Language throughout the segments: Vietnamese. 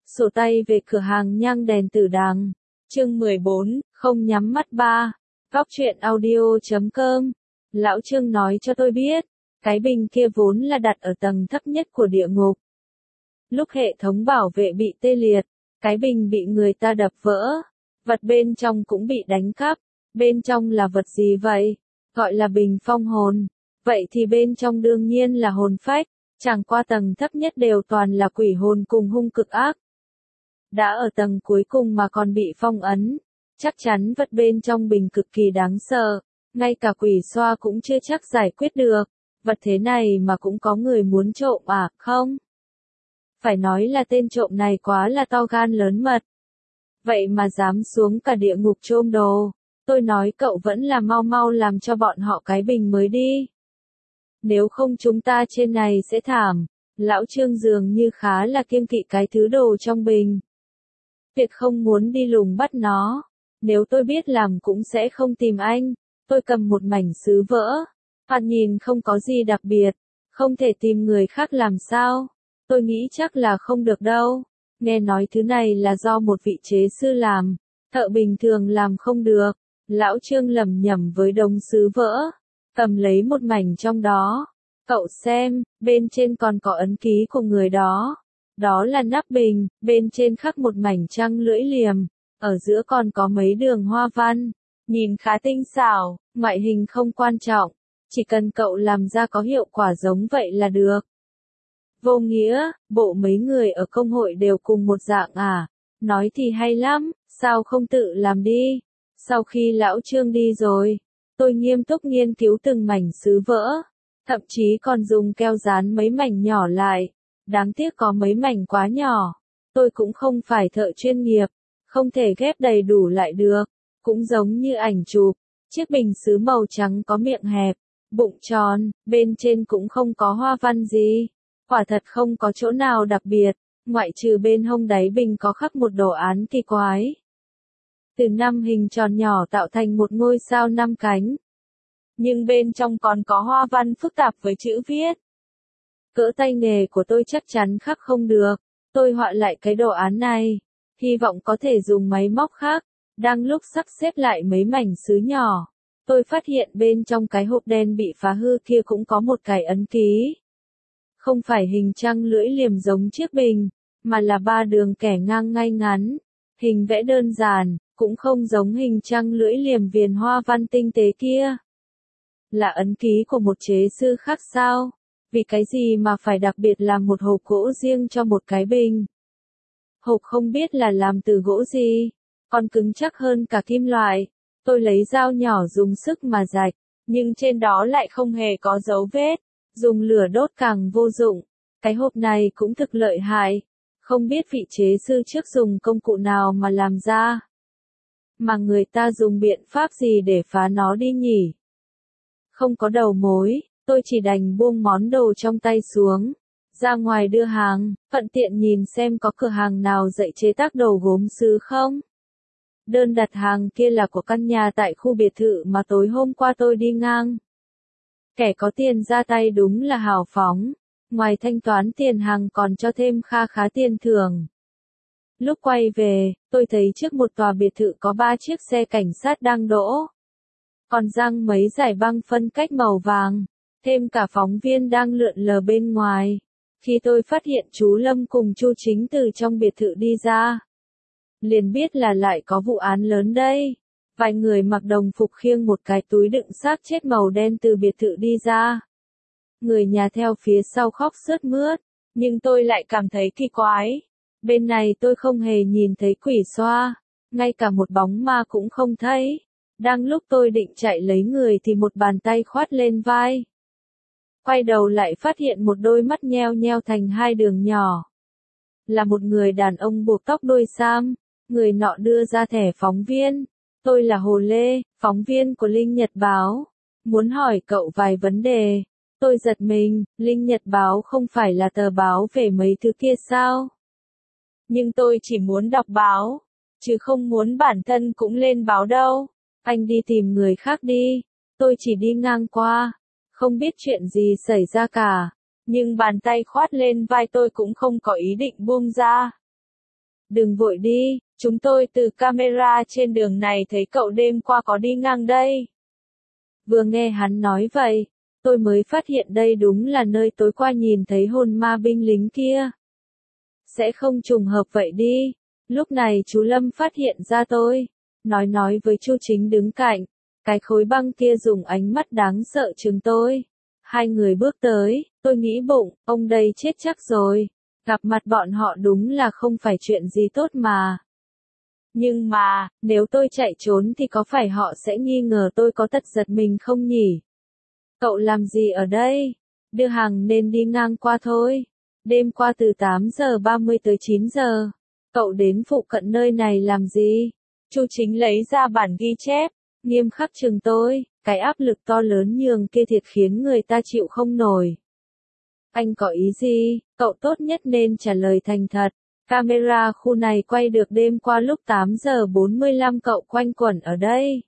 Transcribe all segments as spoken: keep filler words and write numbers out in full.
Sổ tay về cửa hàng nhang đèn tử đằng. Chương mười bốn, không nhắm mắt ba. Góc truyện audio chấm com. Lão Trương nói cho tôi biết, cái bình kia vốn là đặt ở tầng thấp nhất của địa ngục. Lúc hệ thống bảo vệ bị tê liệt, cái bình bị người ta đập vỡ, vật bên trong cũng bị đánh cắp. Bên trong là vật gì vậy? Gọi là bình phong hồn. Vậy thì bên trong đương nhiên là hồn phách, chẳng qua tầng thấp nhất đều toàn là quỷ hồn cùng hung cực ác. Đã ở tầng cuối cùng mà còn bị phong ấn, chắc chắn vật bên trong bình cực kỳ đáng sợ, ngay cả quỷ xoa cũng chưa chắc giải quyết được. Vật thế này mà cũng có người muốn trộm à, không? Phải nói là tên trộm này quá là to gan lớn mật. Vậy mà dám xuống cả địa ngục trộm đồ. Tôi nói cậu vẫn là mau mau làm cho bọn họ cái bình mới đi. Nếu không chúng ta trên này sẽ thảm. Lão Trương dường như khá là kiêng kỵ cái thứ đồ trong bình. Tuyệt không muốn đi lùng bắt nó. Nếu tôi biết làm cũng sẽ không tìm anh. Tôi cầm một mảnh sứ vỡ. Thoạt nhìn không có gì đặc biệt. Không thể tìm người khác làm sao. Tôi nghĩ chắc là không được đâu. Nghe nói thứ này là do một vị chế sư làm. Thợ bình thường làm không được. Lão Trương lẩm nhẩm với đống sứ vỡ. Cầm lấy một mảnh trong đó. Cậu xem, bên trên còn có ấn ký của người đó. Đó là nắp bình, bên trên khắc một mảnh trăng lưỡi liềm. Ở giữa còn có mấy đường hoa văn. Nhìn khá tinh xảo, ngoại hình không quan trọng. Chỉ cần cậu làm ra có hiệu quả giống vậy là được. Vô nghĩa, bộ mấy người ở công hội đều cùng một dạng à. Nói thì hay lắm, sao không tự làm đi. Sau khi lão Trương đi rồi, tôi nghiêm túc nghiên cứu từng mảnh sứ vỡ. Thậm chí còn dùng keo dán mấy mảnh nhỏ lại. Đáng tiếc có mấy mảnh quá nhỏ. Tôi cũng không phải thợ chuyên nghiệp. Không thể ghép đầy đủ lại được. Cũng giống như ảnh chụp. Chiếc bình sứ màu trắng có miệng hẹp, bụng tròn, bên trên cũng không có hoa văn gì. Quả thật không có chỗ nào đặc biệt. Ngoại trừ bên hông đáy bình có khắc một đồ án kỳ quái. Từ năm hình tròn nhỏ tạo thành một ngôi sao năm cánh. Nhưng bên trong còn có hoa văn phức tạp với chữ viết. Cỡ tay nghề của tôi chắc chắn khắc không được. Tôi họa lại cái đồ án này. Hy vọng có thể dùng máy móc khác. Đang lúc sắp xếp lại mấy mảnh sứ nhỏ. Tôi phát hiện bên trong cái hộp đen bị phá hư kia cũng có một cái ấn ký. Không phải hình trăng lưỡi liềm giống chiếc bình. Mà là ba đường kẻ ngang ngay ngắn. Hình vẽ đơn giản. Cũng không giống hình trăng lưỡi liềm viền hoa văn tinh tế kia. Là ấn ký của một chế sư khác sao? Vì cái gì mà phải đặc biệt làm một hộp gỗ riêng cho một cái bình? Hộp không biết là làm từ gỗ gì, còn cứng chắc hơn cả kim loại. Tôi lấy dao nhỏ dùng sức mà rạch, nhưng trên đó lại không hề có dấu vết. Dùng lửa đốt càng vô dụng. Cái hộp này cũng thực lợi hại. Không biết vị chế sư trước dùng công cụ nào mà làm ra. Mà người ta dùng biện pháp gì để phá nó đi nhỉ? Không có đầu mối, tôi chỉ đành buông món đồ trong tay xuống. Ra ngoài đưa hàng, thuận tiện nhìn xem có cửa hàng nào dạy chế tác đồ gốm sứ không. Đơn đặt hàng kia là của căn nhà tại khu biệt thự mà tối hôm qua tôi đi ngang. Kẻ có tiền ra tay đúng là hào phóng. Ngoài thanh toán tiền hàng còn cho thêm kha khá tiền thưởng. Lúc quay về, tôi thấy trước một tòa biệt thự có ba chiếc xe cảnh sát đang đỗ. Còn răng mấy dải băng phân cách màu vàng. Thêm cả phóng viên đang lượn lờ bên ngoài. Khi tôi phát hiện chú Lâm cùng chú Chính từ trong biệt thự đi ra. Liền biết là lại có vụ án lớn đây. Vài người mặc đồng phục khiêng một cái túi đựng xác chết màu đen từ biệt thự đi ra. Người nhà theo phía sau khóc sướt mướt. Nhưng tôi lại cảm thấy kỳ quái. Bên này tôi không hề nhìn thấy quỷ xoa. Ngay cả một bóng ma cũng không thấy. Đang lúc tôi định chạy lấy người thì một bàn tay khoát lên vai. Quay đầu lại phát hiện một đôi mắt nheo nheo thành hai đường nhỏ. Là một người đàn ông buộc tóc đuôi sam. Người nọ đưa ra thẻ phóng viên. Tôi là Hồ Lê, phóng viên của Linh Nhật Báo. Muốn hỏi cậu vài vấn đề. Tôi giật mình, Linh Nhật Báo không phải là tờ báo về mấy thứ kia sao? Nhưng tôi chỉ muốn đọc báo, chứ không muốn bản thân cũng lên báo đâu. Anh đi tìm người khác đi, tôi chỉ đi ngang qua, không biết chuyện gì xảy ra cả. Nhưng bàn tay khoát lên vai tôi cũng không có ý định buông ra. Đừng vội đi, chúng tôi từ camera trên đường này thấy cậu đêm qua có đi ngang đây. Vừa nghe hắn nói vậy, tôi mới phát hiện đây đúng là nơi tối qua nhìn thấy hồn ma binh lính kia. Sẽ không trùng hợp vậy đi. Lúc này chú Lâm phát hiện ra tôi, nói nói với Chu Chính đứng cạnh, cái khối băng kia dùng ánh mắt đáng sợ trừng tôi. Hai người bước tới, tôi nghĩ bụng, ông đây chết chắc rồi, gặp mặt bọn họ đúng là không phải chuyện gì tốt mà. Nhưng mà, nếu tôi chạy trốn thì có phải họ sẽ nghi ngờ tôi có tật giật mình không nhỉ? Cậu làm gì ở đây? Đưa hàng nên đi ngang qua thôi. Đêm qua từ tám giờ ba mươi tới chín giờ. Cậu đến phụ cận nơi này làm gì? Chu Chính lấy ra bản ghi chép, nghiêm khắc chừng tôi, cái áp lực to lớn nhường kia thiệt khiến người ta chịu không nổi. Anh có ý gì? Cậu tốt nhất nên trả lời thành thật. Camera khu này quay được đêm qua lúc tám giờ bốn mươi lăm cậu quanh quẩn ở đây.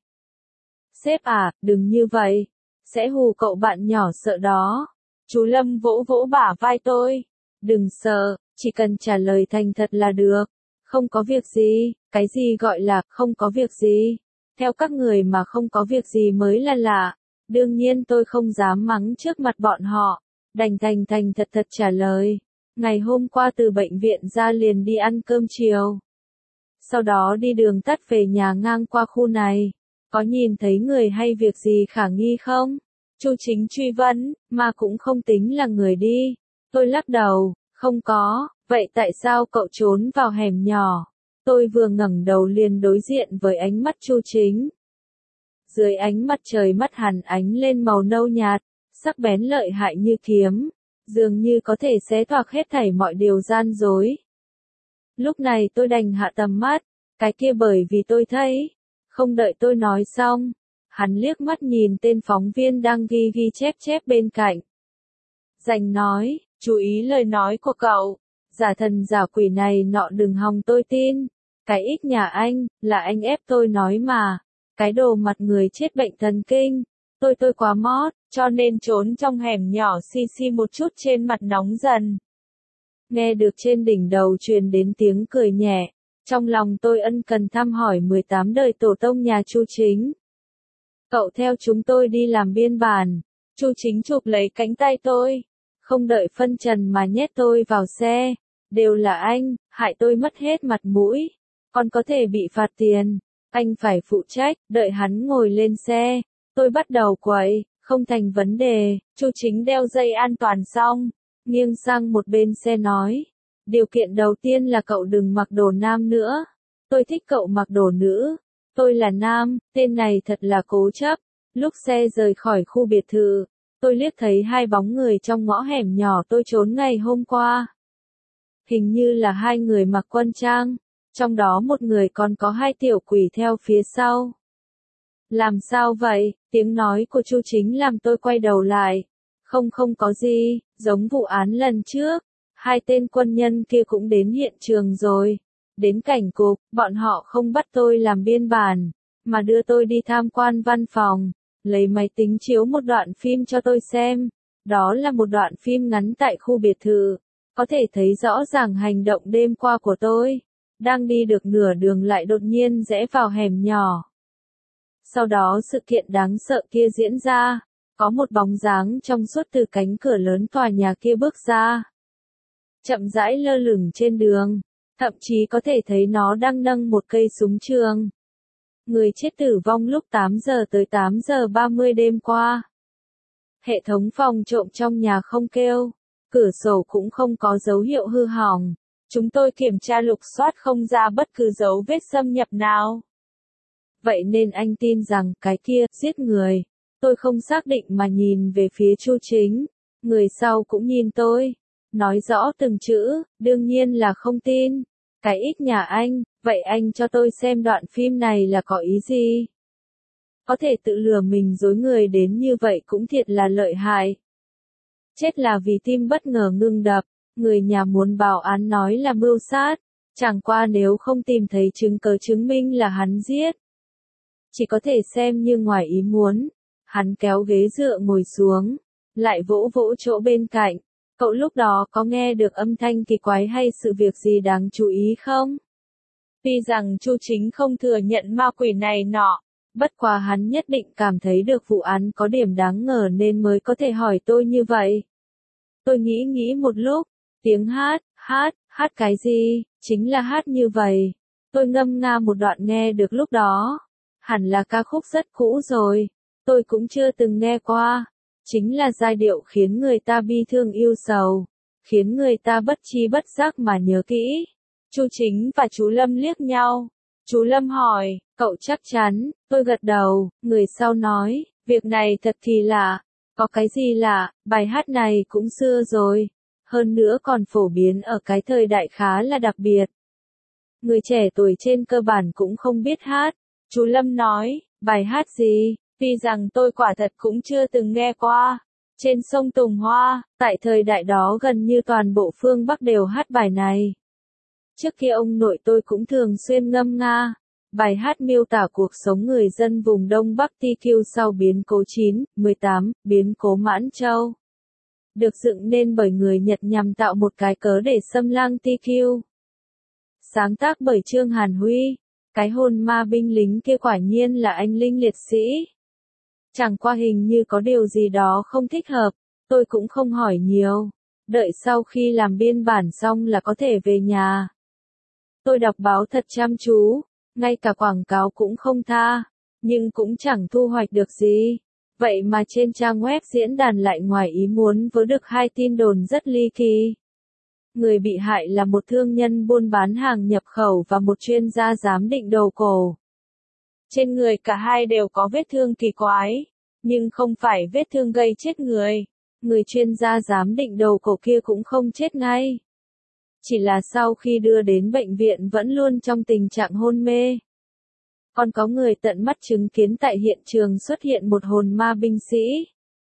Sếp à, đừng như vậy. Sẽ hù cậu bạn nhỏ sợ đó. Chú Lâm vỗ vỗ bả vai tôi. Đừng sợ, chỉ cần trả lời thành thật là được. Không có việc gì, cái gì gọi là không có việc gì. Theo các người mà không có việc gì mới là lạ. Đương nhiên tôi không dám mắng trước mặt bọn họ. Đành thành thành thật thật trả lời. Ngày hôm qua từ bệnh viện ra liền đi ăn cơm chiều. Sau đó đi đường tắt về nhà ngang qua khu này. Có nhìn thấy người hay việc gì khả nghi không? Chu Chính truy vấn, mà cũng không tính là người đi. Tôi lắc đầu, không có, vậy tại sao cậu trốn vào hẻm nhỏ? Tôi vừa ngẩng đầu liền đối diện với ánh mắt Chu Chính. Dưới ánh mặt trời mắt hắn ánh lên màu nâu nhạt, sắc bén lợi hại như kiếm, dường như có thể xé toạc hết thảy mọi điều gian dối. Lúc này tôi đành hạ tầm mắt, cái kia bởi vì tôi thấy, không đợi tôi nói xong, hắn liếc mắt nhìn tên phóng viên đang ghi ghi chép chép bên cạnh. Dành nói, chú ý lời nói của cậu, giả thần giả quỷ này nọ đừng hòng tôi tin, cái ít nhà anh, là anh ép tôi nói mà, cái đồ mặt người chết bệnh thần kinh, tôi tôi quá mót, cho nên trốn trong hẻm nhỏ xi xi một chút trên mặt nóng dần. Nghe được trên đỉnh đầu truyền đến tiếng cười nhẹ, trong lòng tôi ân cần thăm hỏi mười tám đời tổ tông nhà Chu Chính. Cậu theo chúng tôi đi làm biên bản, Chu Chính chụp lấy cánh tay tôi, không đợi phân trần mà nhét tôi vào xe, đều là anh, hại tôi mất hết mặt mũi, còn có thể bị phạt tiền, anh phải phụ trách, đợi hắn ngồi lên xe, tôi bắt đầu quậy, không thành vấn đề, Chu Chính đeo dây an toàn xong, nghiêng sang một bên xe nói, điều kiện đầu tiên là cậu đừng mặc đồ nam nữa, tôi thích cậu mặc đồ nữ, tôi là nam, tên này thật là cố chấp, lúc xe rời khỏi khu biệt thự, tôi liếc thấy hai bóng người trong ngõ hẻm nhỏ tôi trốn ngày hôm qua. Hình như là hai người mặc quân trang, trong đó một người còn có hai tiểu quỷ theo phía sau. Làm sao vậy? Tiếng nói của Chu Chính làm tôi quay đầu lại. Không không có gì, giống vụ án lần trước. Hai tên quân nhân kia cũng đến hiện trường rồi. Đến cảnh cục, bọn họ không bắt tôi làm biên bản, mà đưa tôi đi tham quan văn phòng, lấy máy tính chiếu một đoạn phim cho tôi xem. Đó là một đoạn phim ngắn tại khu biệt thự. Có thể thấy rõ ràng hành động đêm qua của tôi. Đang đi được nửa đường lại đột nhiên rẽ vào hẻm nhỏ. Sau đó sự kiện đáng sợ kia diễn ra, có một bóng dáng trong suốt từ cánh cửa lớn tòa nhà kia bước ra. Chậm rãi lơ lửng trên đường, thậm chí có thể thấy nó đang nâng một cây súng trường. Người chết tử vong lúc tám giờ tới tám giờ ba mươi đêm qua. Hệ thống phòng trộm trong nhà không kêu, cửa sổ cũng không có dấu hiệu hư hỏng. Chúng tôi kiểm tra lục soát không ra bất cứ dấu vết xâm nhập nào. Vậy nên anh tin rằng cái kia giết người. Tôi không xác định mà nhìn về phía Chu Chính. Người sau cũng nhìn tôi. Nói rõ từng chữ, đương nhiên là không tin. Cái ít nhà anh, vậy anh cho tôi xem đoạn phim này là có ý gì? Có thể tự lừa mình dối người đến như vậy cũng thiệt là lợi hại. Chết là vì tim bất ngờ ngưng đập. Người nhà muốn báo án nói là mưu sát, chẳng qua nếu không tìm thấy chứng cứ chứng minh là hắn giết. Chỉ có thể xem như ngoài ý muốn. Hắn kéo ghế dựa ngồi xuống, lại vỗ vỗ chỗ bên cạnh. Cậu lúc đó có nghe được âm thanh kỳ quái hay sự việc gì đáng chú ý không? Tuy rằng Chu Chính không thừa nhận ma quỷ này nọ, bất quá hắn nhất định cảm thấy được vụ án có điểm đáng ngờ nên mới có thể hỏi tôi như vậy. Tôi nghĩ nghĩ một lúc, tiếng hát, hát, hát cái gì, chính là hát như vậy. Tôi ngâm nga một đoạn nghe được lúc đó. Hẳn là ca khúc rất cũ rồi, tôi cũng chưa từng nghe qua. Chính là giai điệu khiến người ta bi thương yêu sầu, khiến người ta bất tri bất giác mà nhớ kỹ. Chu Chính và chú Lâm liếc nhau. Chú Lâm hỏi, cậu chắc chắn, tôi gật đầu, người sau nói, việc này thật thì lạ. Có cái gì lạ, bài hát này cũng xưa rồi, hơn nữa còn phổ biến ở cái thời đại khá là đặc biệt. Người trẻ tuổi trên cơ bản cũng không biết hát. Chú Lâm nói, bài hát gì, tuy rằng tôi quả thật cũng chưa từng nghe qua. Trên sông Tùng Hoa, tại thời đại đó gần như toàn bộ phương Bắc đều hát bài này. Trước kia ông nội tôi cũng thường xuyên ngâm nga. Bài hát miêu tả cuộc sống người dân vùng Đông Bắc Ti Kiu sau biến cố chín, mười tám, biến cố Mãn Châu. Được dựng nên bởi người Nhật nhằm tạo một cái cớ để xâm lăng Ti Kiu. Sáng tác bởi Trương Hàn Huy. Cái hồn ma binh lính kia quả nhiên là anh linh liệt sĩ. Chẳng qua hình như có điều gì đó không thích hợp, tôi cũng không hỏi nhiều. Đợi sau khi làm biên bản xong là có thể về nhà. Tôi đọc báo thật chăm chú, ngay cả quảng cáo cũng không tha, nhưng cũng chẳng thu hoạch được gì. Vậy mà trên trang web diễn đàn lại ngoài ý muốn vớ được hai tin đồn rất ly kỳ. Người bị hại là một thương nhân buôn bán hàng nhập khẩu và một chuyên gia giám định đồ cổ. Trên người cả hai đều có vết thương kỳ quái, nhưng không phải vết thương gây chết người. Người chuyên gia giám định đồ cổ kia cũng không chết ngay. Chỉ là sau khi đưa đến bệnh viện vẫn luôn trong tình trạng hôn mê. Còn có người tận mắt chứng kiến tại hiện trường xuất hiện một hồn ma binh sĩ.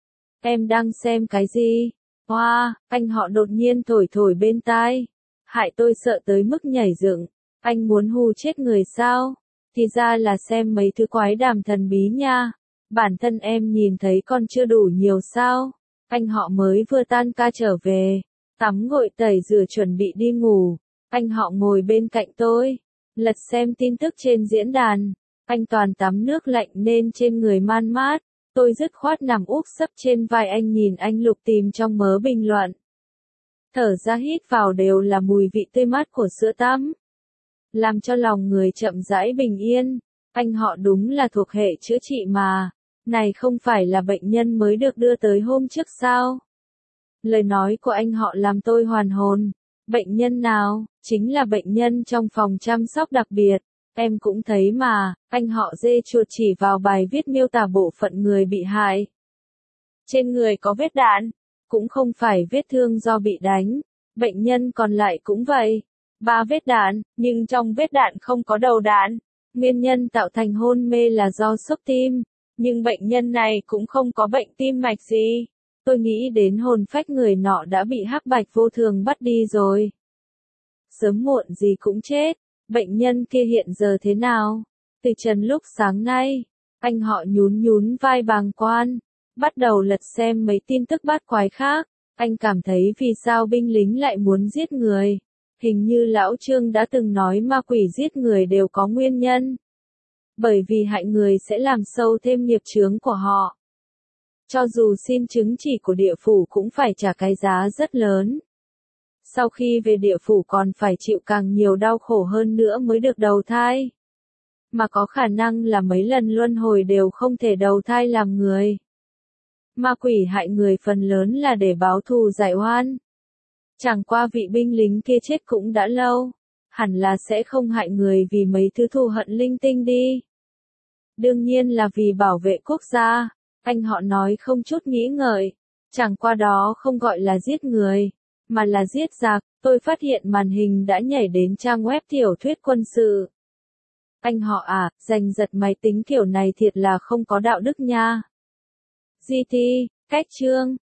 Em đang xem cái gì? Hoa, wow, anh họ đột nhiên thổi thổi bên tai. Hại tôi sợ tới mức nhảy dựng. Anh muốn hù chết người sao? Thì ra là xem mấy thứ quái đàm thần bí nha. Bản thân em nhìn thấy còn chưa đủ nhiều sao? Anh họ mới vừa tan ca trở về. Tắm gội tẩy rửa chuẩn bị đi ngủ. Anh họ ngồi bên cạnh tôi. Lật xem tin tức trên diễn đàn. Anh toàn tắm nước lạnh nên trên người man mát. Tôi dứt khoát nằm úp sấp trên vai anh nhìn anh lục tìm trong mớ bình luận. Thở ra hít vào đều là mùi vị tươi mát của sữa tắm. Làm cho lòng người chậm rãi bình yên. Anh họ đúng là thuộc hệ chữa trị mà. Này không phải là bệnh nhân mới được đưa tới hôm trước sao? Lời nói của anh họ làm tôi hoàn hồn. Bệnh nhân nào? Chính là bệnh nhân trong phòng chăm sóc đặc biệt. Em cũng thấy mà, anh họ dê chuột chỉ vào bài viết miêu tả bộ phận người bị hại. Trên người có vết đạn, cũng không phải vết thương do bị đánh. Bệnh nhân còn lại cũng vậy. Ba vết đạn, nhưng trong vết đạn không có đầu đạn. Nguyên nhân tạo thành hôn mê là do sốc tim. Nhưng bệnh nhân này cũng không có bệnh tim mạch gì. Tôi nghĩ đến hồn phách người nọ đã bị hắc bạch vô thường bắt đi rồi. Sớm muộn gì cũng chết. Bệnh nhân kia hiện giờ thế nào? Từ trần lúc sáng nay, anh họ nhún nhún vai bàng quan, bắt đầu lật xem mấy tin tức bát quái khác. Anh cảm thấy vì sao binh lính lại muốn giết người. Hình như lão Trương đã từng nói ma quỷ giết người đều có nguyên nhân. Bởi vì hại người sẽ làm sâu thêm nghiệp chướng của họ. Cho dù xin chứng chỉ của địa phủ cũng phải trả cái giá rất lớn. Sau khi về địa phủ còn phải chịu càng nhiều đau khổ hơn nữa mới được đầu thai. Mà có khả năng là mấy lần luân hồi đều không thể đầu thai làm người. Ma quỷ hại người phần lớn là để báo thù giải oan. Chẳng qua vị binh lính kia chết cũng đã lâu. Hẳn là sẽ không hại người vì mấy thứ thù hận linh tinh đi. Đương nhiên là vì bảo vệ quốc gia. Anh họ nói không chút nghĩ ngợi. Chẳng qua đó không gọi là giết người. Mà là giết giặc. Tôi phát hiện màn hình đã nhảy đến trang web tiểu thuyết quân sự. Anh họ à, giành giật máy tính kiểu này thiệt là không có đạo đức nha. giê tê, cách chương.